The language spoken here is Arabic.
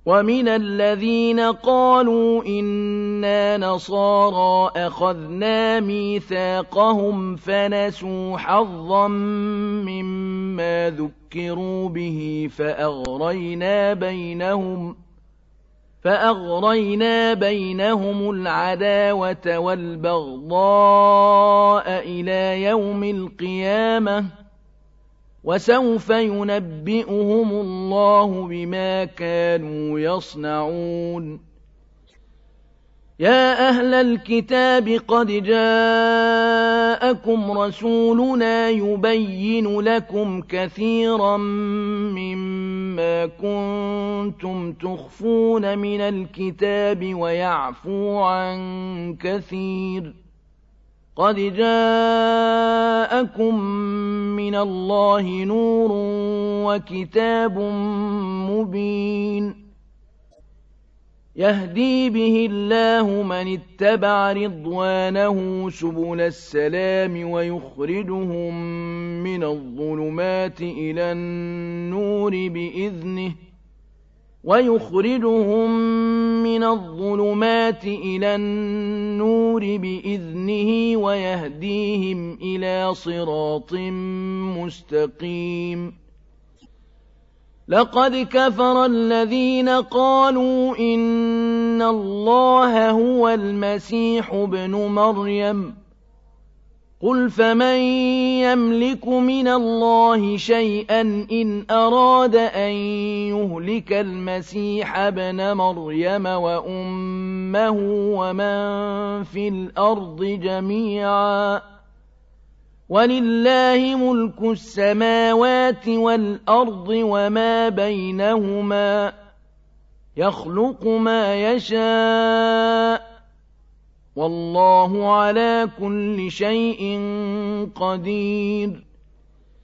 وَمِنَ الَّذِينَ قَالُوا إِنَّا نَصَارَىٰ أَخَذْنَا مِيثَاقَهُمْ فَنَسُوا حَظًّا مِّمَّا ذُكِّرُوا بِهِ فَأَغْرَيْنَا بَيْنَهُمُ الْعَدَاوَةَ وَالْبَغْضَاءَ إِلَىٰ يَوْمِ الْقِيَامَةِ ۚ وَسَوْفَ يُنَبِّئُهُمُ اللَّهُ بِمَا كَانُوا يَصْنَعُونَ يَا أَهْلَ الْكِتَابِ قَدْ جَاءَكُمْ رَسُولُنَا يُبَيِّنُ لَكُمْ كَثِيرًا مِّمَّا كُنتُمْ تُخْفُونَ مِنَ الْكِتَابِ وَيَعْفُو عَن كَثِيرٍ قَدْ جَاءَكُم مِّنَ اللَّهِ نُورٌ وَكِتَابٌ مُّبِينٌ يَهْدِي بِهِ اللَّهُ مَنِ اتَّبَعَ رِضْوَانَهُ سُبُلَ السَّلَامِ وَيُخْرِجُهُم مِّنَ الظُّلُمَاتِ إِلَى النُّورِ بِإِذْنِهِ وَيَهْدِيهِمْ إِلَىٰ صِرَاطٍ مُّسْتَقِيمٍ لَقَدْ كَفَرَ الَّذِينَ قَالُوا إِنَّ اللَّهَ هُوَ الْمَسِيحُ ابْنُ مَرْيَمَ ۚ قُلْ فَمَن يَمْلِكُ مِنَ اللَّهِ شَيْئًا إِنْ أَرَادَ أَن يُهْلِكَ الْمَسِيحَ ابْنَ مَرْيَمَ وَأُمَّهُ وَمَن فِي الْأَرْضِ جَمِيعًا ۗ وَلِلَّهِ مُلْكُ السَّمَاوَاتِ وَالْأَرْضِ وَمَا بَيْنَهُمَا ۚ يَخْلُقُ مَا يَشَاءُ ۚ وَاللَّهُ عَلَىٰ كُلِّ شَيْءٍ قَدِيرٌ